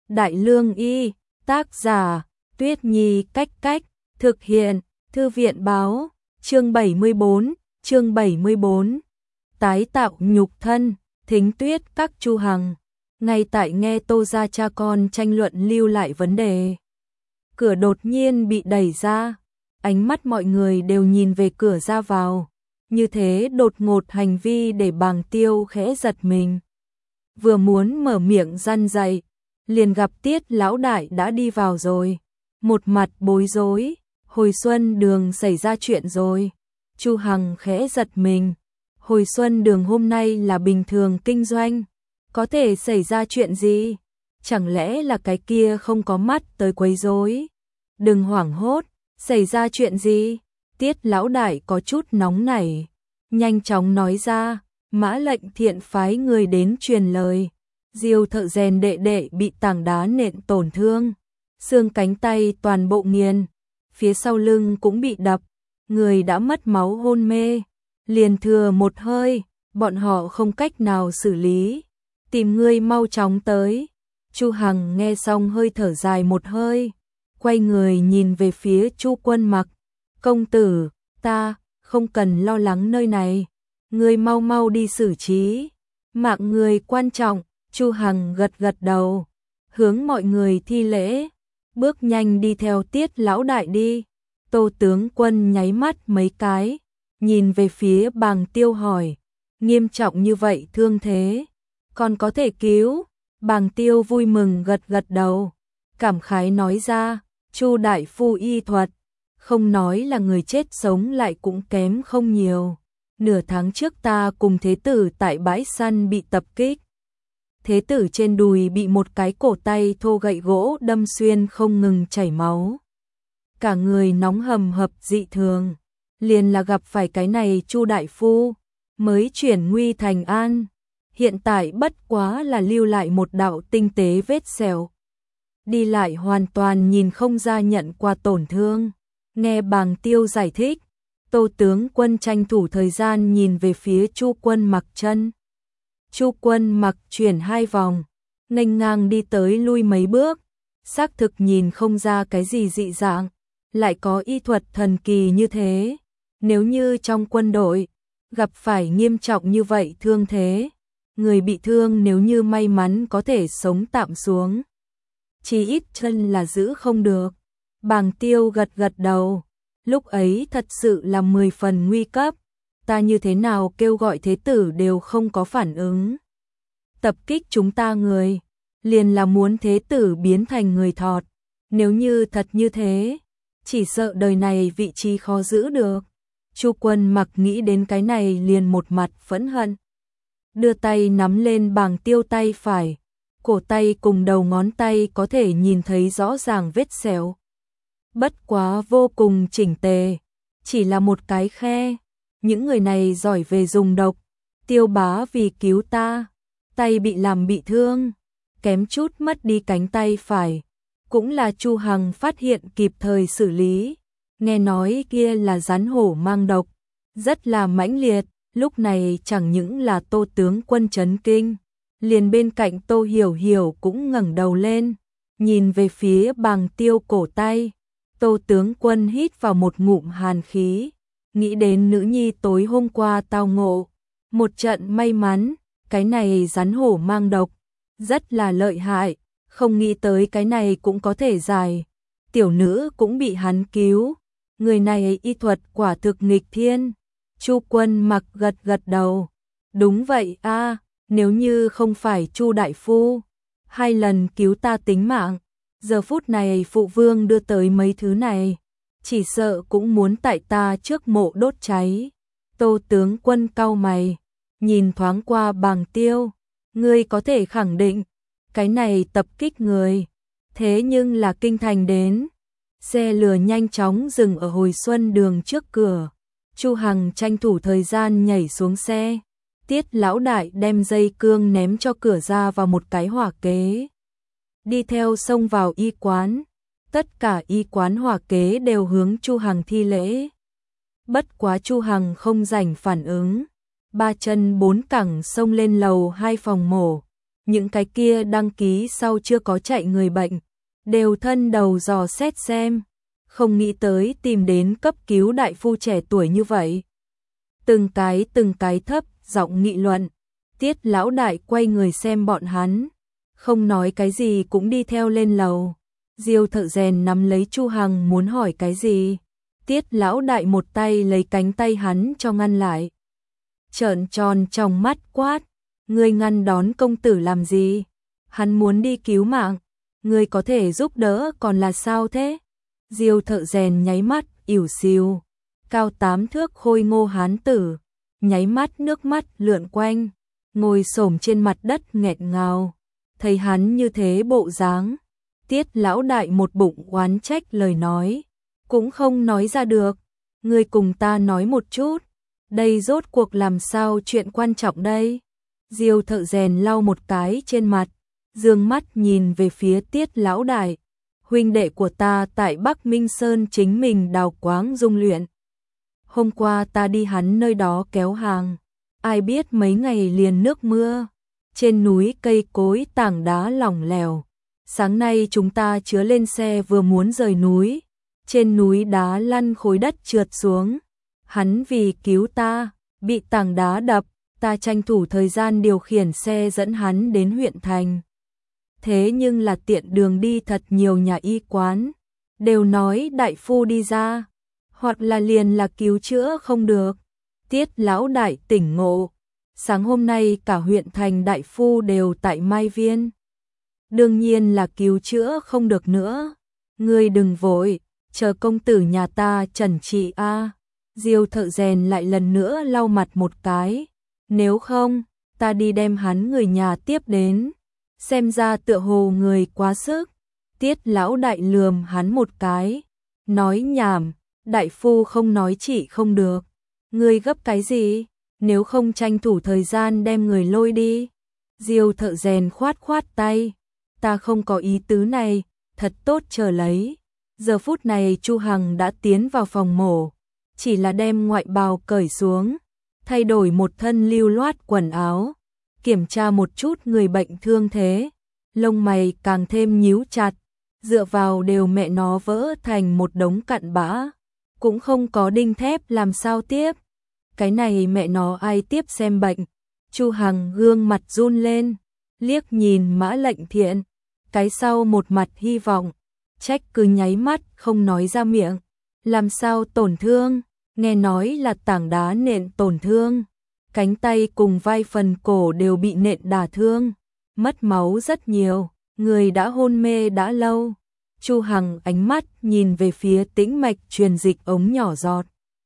Đại Lương Y, tác giả, Tuyết Nhi Cách Cách, thực hiện, Thư viện Báo, chương 74, tái tạo nhục thân, Thính Tuyết các Chu Hằng. Ngay tại nghe Tô gia cha con tranh luận lưu lại vấn đề, cửa đột nhiên bị đẩy ra, ánh mắt mọi người đều nhìn về cửa ra vào. Như thế đột ngột hành vi để Bàng Tiêu khẽ giật mình. Vừa muốn mở miệng răn dạy, liền gặp Tiết lão đại đã đi vào rồi. Một mặt bối rối, hồi xuân đường xảy ra chuyện rồi. Chu Hằng khẽ giật mình. Hồi xuân đường hôm nay là bình thường kinh doanh, có thể xảy ra chuyện gì? Chẳng lẽ là cái kia không có mắt tới quấy rối? Đừng hoảng hốt, xảy ra chuyện gì? Tiết lão đại có chút nóng nảy, nhanh chóng nói ra, Mã Lệnh Thiện phái người đến truyền lời. Diêu thợ rèn đệ đệ bị tảng đá nện tổn thương, xương cánh tay toàn bộ nghiền, phía sau lưng cũng bị đập, người đã mất máu hôn mê, liền thừa một hơi, bọn họ không cách nào xử lý, tìm ngươi mau chóng tới. Chu Hằng nghe xong hơi thở dài một hơi, quay người nhìn về phía Chu Quân Mặc, công tử, ta không cần lo lắng nơi này, ngươi mau mau đi xử trí, mạng người quan trọng. Chu Hằng gật gật đầu, hướng mọi người thi lễ, bước nhanh đi theo Tiết lão đại đi. Tô tướng quân nháy mắt mấy cái, nhìn về phía Bàng Tiêu hỏi, nghiêm trọng như vậy thương thế, còn có thể cứu? Bàng Tiêu vui mừng gật gật đầu, cảm khái nói ra, Chu đại phu y thuật, không nói là người chết sống lại cũng kém không nhiều. Nửa tháng trước ta cùng thế tử tại bãi săn bị tập kích. Thế tử trên đùi bị một cái cổ tay thô gậy gỗ đâm xuyên không ngừng chảy máu. Cả người nóng hầm hập dị thường, liền là gặp phải cái này Chu đại phu, mới chuyển nguy thành an. Hiện tại bất quá là lưu lại một đạo tinh tế vết sẹo. Đi lại hoàn toàn nhìn không ra nhận qua tổn thương. Nghe Bàng Tiêu giải thích, Tô tướng quân tranh thủ thời gian nhìn về phía Chu Quân Mặc chân. Chu Quân Mặc chuyển hai vòng, nghênh ngang đi tới lui mấy bước, xác thực nhìn không ra cái gì dị dạng, lại có y thuật thần kỳ như thế. Nếu như trong quân đội gặp phải nghiêm trọng như vậy thương thế, người bị thương nếu như may mắn có thể sống tạm xuống, chỉ ít chân là giữ không được. Bàng Tiêu gật gật đầu, lúc ấy thật sự là 10 phần nguy cấp, ta như thế nào kêu gọi thế tử đều không có phản ứng. Tập kích chúng ta người, liền là muốn thế tử biến thành người thọt, nếu như thật như thế, chỉ sợ đời này vị trí khó giữ được. Chu Quân Mặc nghĩ đến cái này liền một mặt phẫn hận, đưa tay nắm lên Bàng Tiêu tay phải, cổ tay cùng đầu ngón tay có thể nhìn thấy rõ ràng vết sẹo. Bất quá vô cùng chỉnh tề, chỉ là một cái khe. Những người này giỏi về dùng độc, Tiêu bá vì cứu ta, tay bị làm bị thương, kém chút mất đi cánh tay phải, cũng là Chu Hằng phát hiện kịp thời xử lý. Nghe nói kia là rắn hổ mang độc, rất là mãnh liệt, lúc này chẳng những là Tô tướng quân chấn kinh, liền bên cạnh Tô Hiểu Hiểu cũng ngẩng đầu lên, nhìn về phía Bàng Tiêu cổ tay. Tô tướng quân hít vào một ngụm hàn khí, nghĩ đến nữ nhi tối hôm qua tao ngộ, một trận may mắn, cái này rắn hổ mang độc, rất là lợi hại, không nghĩ tới cái này cũng có thể giải, tiểu nữ cũng bị hắn cứu, người này y thuật quả thực nghịch thiên. Chu Quân Mặc gật gật đầu, đúng vậy a, nếu như không phải Chu đại phu, 2 lần cứu ta tính mạng, giờ phút này phụ vương đưa tới mấy thứ này, chỉ sợ cũng muốn tại ta trước mộ đốt cháy. Tô tướng quân cau mày, nhìn thoáng qua Bàng Tiêu, ngươi có thể khẳng định, cái này tập kích người, thế nhưng là kinh thành đến. Xe lửa nhanh chóng dừng ở hồi xuân đường trước cửa, Chu Hằng tranh thủ thời gian nhảy xuống xe, Tiết lão đại đem dây cương ném cho cửa ra vào một cái hỏa kế. Đi theo xông vào y quán, tất cả y quán hỏa kế đều hướng Chu Hằng thi lễ. Bất quá Chu Hằng không rảnh phản ứng, 3 chân 4 cẳng xông lên lầu 2 phòng mổ, những cái kia đăng ký sau chưa có chạy người bệnh, đều thân đầu dò xét xem, không nghĩ tới tìm đến cấp cứu đại phu trẻ tuổi như vậy. Từng cái thấp giọng nghị luận, Tiết lão đại quay người xem bọn hắn, không nói cái gì cũng đi theo lên lầu. Diêu Thợ Rèn nắm lấy Chu Hằng muốn hỏi cái gì, Tiết lão đại một tay lấy cánh tay hắn cho ngăn lại. Trợn tròn trong mắt quát, ngươi ngăn đón công tử làm gì? Hắn muốn đi cứu mạng, ngươi có thể giúp đỡ còn là sao thế? Diêu Thợ Rèn nháy mắt, ỉu xìu, cao 8 thước khôi ngô hán tử, nháy mắt nước mắt lượn quanh, ngồi xổm trên mặt đất nghẹn ngào. Thấy hắn như thế bộ dáng, Tiết lão đại một bụng oán trách lời nói, cũng không nói ra được. Ngươi cùng ta nói một chút, đây rốt cuộc làm sao chuyện quan trọng đây? Diêu Thợ Rèn lau một cái trên mặt, dương mắt nhìn về phía Tiết lão đại. Huynh đệ của ta tại Bắc Minh Sơn chính mình đào quáng dung luyện. Hôm qua ta đi hắn nơi đó kéo hàng, ai biết mấy ngày liền nước mưa, trên núi cây cối tảng đá lỏng lẻo. Sáng nay chúng ta chứa lên xe vừa muốn rời núi, trên núi đá lăn khối đất trượt xuống. Hắn vì cứu ta, bị tảng đá đập, ta tranh thủ thời gian điều khiển xe dẫn hắn đến huyện thành. Thế nhưng là tiện đường đi thật nhiều nhà y quán, đều nói đại phu đi ra, hoặc là liền là cứu chữa không được. Tiết lão đại tỉnh ngộ, sáng hôm nay cả huyện thành đại phu đều tại Mai Viên. Đương nhiên là cứu chữa không được nữa. Ngươi đừng vội, chờ công tử nhà ta trần trị a. Diêu Thợ Rèn lại lần nữa lau mặt một cái. Nếu không, ta đi đem hắn người nhà tiếp đến. Xem ra tựa hồ người quá sức. Tiết lão đại lườm hắn một cái. Nói nhảm, đại phu không nói trị không được. Ngươi gấp cái gì? Nếu không tranh thủ thời gian đem người lôi đi. Diêu Thợ Rèn khoát khoát tay. Ta không có ý tứ này, thật tốt chờ lấy. Giờ phút này Chu Hằng đã tiến vào phòng mổ, chỉ là đem ngoại bào cởi xuống, thay đổi một thân lưu loát quần áo, kiểm tra một chút người bệnh thương thế, lông mày càng thêm nhíu chặt, dựa vào đều mẹ nó vỡ thành một đống cặn bã, cũng không có đinh thép làm sao tiếp. Cái này mẹ nó ai tiếp xem bệnh? Chu Hằng gương mặt run lên, liếc nhìn Mã Lệnh Thiện, cái sau một mặt hy vọng, trách cứ nháy mắt không nói ra miệng. Làm sao tổn thương? Nghe nói là tảng đá nện tổn thương, cánh tay cùng vai phần cổ đều bị nện đả thương, mất máu rất nhiều, người đã hôn mê đã lâu. Chu Hằng ánh mắt nhìn về phía tĩnh mạch truyền dịch ống nhỏ giọt.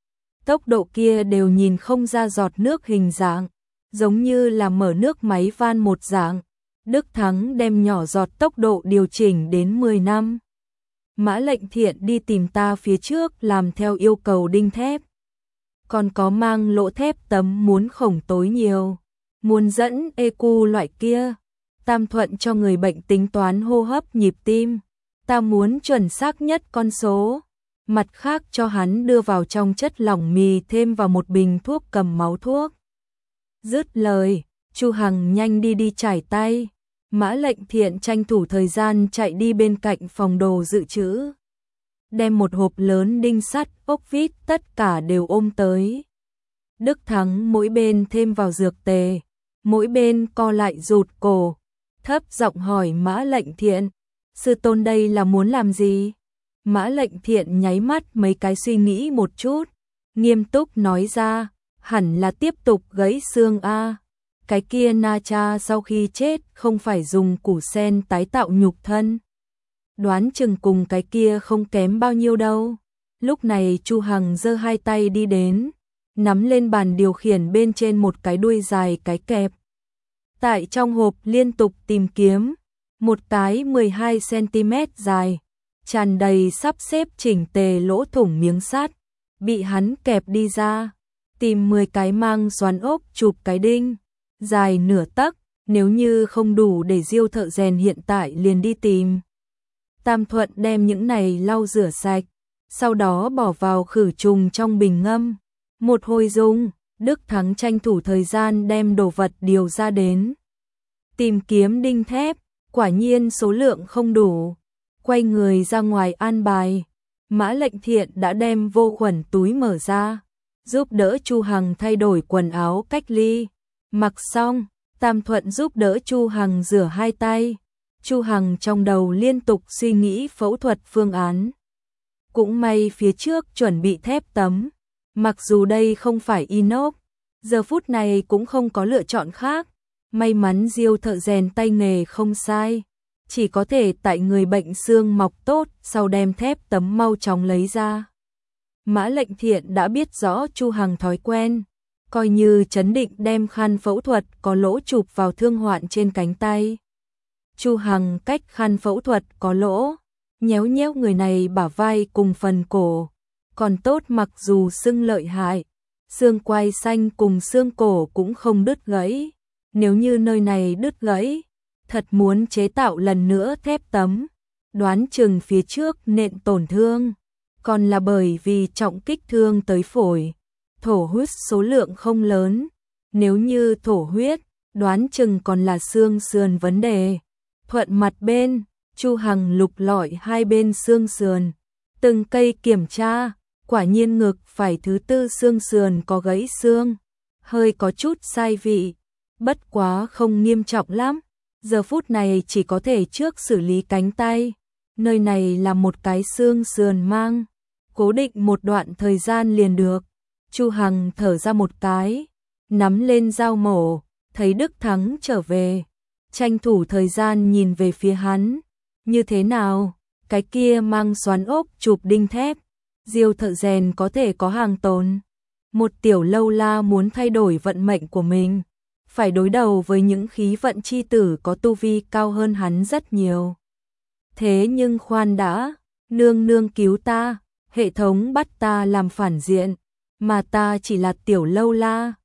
Tốc độ kia đều nhìn không ra giọt nước hình dạng, giống như là mở nước máy van một dạng. Đức Thắng đem nhỏ giọt tốc độ điều chỉnh đến 10 năm. Mã Lệnh Thiện đi tìm ta phía trước làm theo yêu cầu đinh thép. Còn có mang lỗ thép tấm muốn khổng tối nhiều. Muốn dẫn EQ loại kia. Tam Thuận cho người bệnh tính toán hô hấp nhịp tim. Ta muốn chuẩn xác nhất con số. Mặt khác cho hắn đưa vào trong chất lỏng mì thêm vào một bình thuốc cầm máu thuốc. Dứt lời, Chu Hằng nhanh đi trải tay. Mã Lệnh Thiện tranh thủ thời gian chạy đi bên cạnh phòng đồ dự trữ. Đem một hộp lớn đinh sắt, ốc vít tất cả đều ôm tới. Đức Thắng mỗi bên thêm vào dược tề, mỗi bên co lại rụt cổ, thấp giọng hỏi Mã Lệnh Thiện, sư tôn đây là muốn làm gì? Mã Lệnh Thiện nháy mắt mấy cái suy nghĩ một chút, nghiêm túc nói ra, hẳn là tiếp tục gãy xương a. Cái kia Na Cha sau khi chết không phải dùng củ sen tái tạo nhục thân. Đoán chừng cùng cái kia không kém bao nhiêu đâu. Lúc này Chu Hằng giơ hai tay đi đến, nắm lên bàn điều khiển bên trên một cái đuôi dài cái kẹp. Tại trong hộp liên tục tìm kiếm, một cái 12 cm dài, tràn đầy sắp xếp chỉnh tề lỗ thủng miếng sắt, bị hắn kẹp đi ra, tìm 10 cái mang xoắn ốc chụp cái đinh, dài nửa tấc, nếu như không đủ để Diêu Thợ Rèn hiện tại liền đi tìm. Tam Thuận đem những này lau rửa sạch, sau đó bỏ vào khử trùng trong bình ngâm. Một hồi dùng, Đức Thắng tranh thủ thời gian đem đồ vật điều ra đến. tìm kiếm đinh thép, quả nhiên số lượng không đủ. Quay người ra ngoài an bài, Mã Lệnh Thiện đã đem vô khuẩn túi mở ra, giúp đỡ Chu Hằng thay đổi quần áo cách ly. Mặc xong, Tam Thuận giúp đỡ Chu Hằng rửa hai tay. Chu Hằng trong đầu liên tục suy nghĩ phẫu thuật phương án. Cũng may phía trước chuẩn bị thép tấm, mặc dù đây không phải inox, giờ phút này cũng không có lựa chọn khác. May mắn Diêu thợ rèn tay nghề không sai, chỉ có thể tại người bệnh xương mọc tốt sau đem thép tấm mau chóng lấy ra. Mã Lệnh Thiện đã biết rõ Chu Hằng thói quen, coi như trấn định đem khăn phẫu thuật có lỗ chụp vào thương hoạn trên cánh tay. Chu Hằng cách khăn phẫu thuật có lỗ, nhéo nhéo người này bả vai cùng phần cổ, còn tốt mặc dù sưng lợi hại, xương quai xanh cùng xương cổ cũng không đứt gãy. Nếu như nơi này đứt gãy, thật muốn chế tạo lần nữa thép tấm, đoán chừng phía trước nện tổn thương, còn là bởi vì trọng kích thương tới phổi. Thổ huyết số lượng không lớn, nếu như thổ huyết, đoán chừng còn là xương sườn vấn đề. Thuận mặt bên, Chu Hằng lục lọi hai bên xương sườn, từng cây kiểm tra, quả nhiên ngực phải thứ tư xương sườn có gãy xương, hơi có chút sai vị, bất quá không nghiêm trọng lắm. Giờ phút này chỉ có thể trước xử lý cánh tay, nơi này là một cái xương sườn mang, cố định một đoạn thời gian liền được. Chu Hằng thở ra một cái, nắm lên dao mổ, thấy Đức Thắng trở về, tranh thủ thời gian nhìn về phía hắn. Như thế nào? Cái kia mang xoắn ốc chụp đinh thép, Diêu thợ rèn có thể có hàng tồn. Một tiểu lâu la muốn thay đổi vận mệnh của mình, phải đối đầu với những khí vận chi tử có tu vi cao hơn hắn rất nhiều. Thế nhưng khoan đã, nương nương cứu ta, hệ thống bắt ta làm phản diện, mà ta chỉ là tiểu lâu la,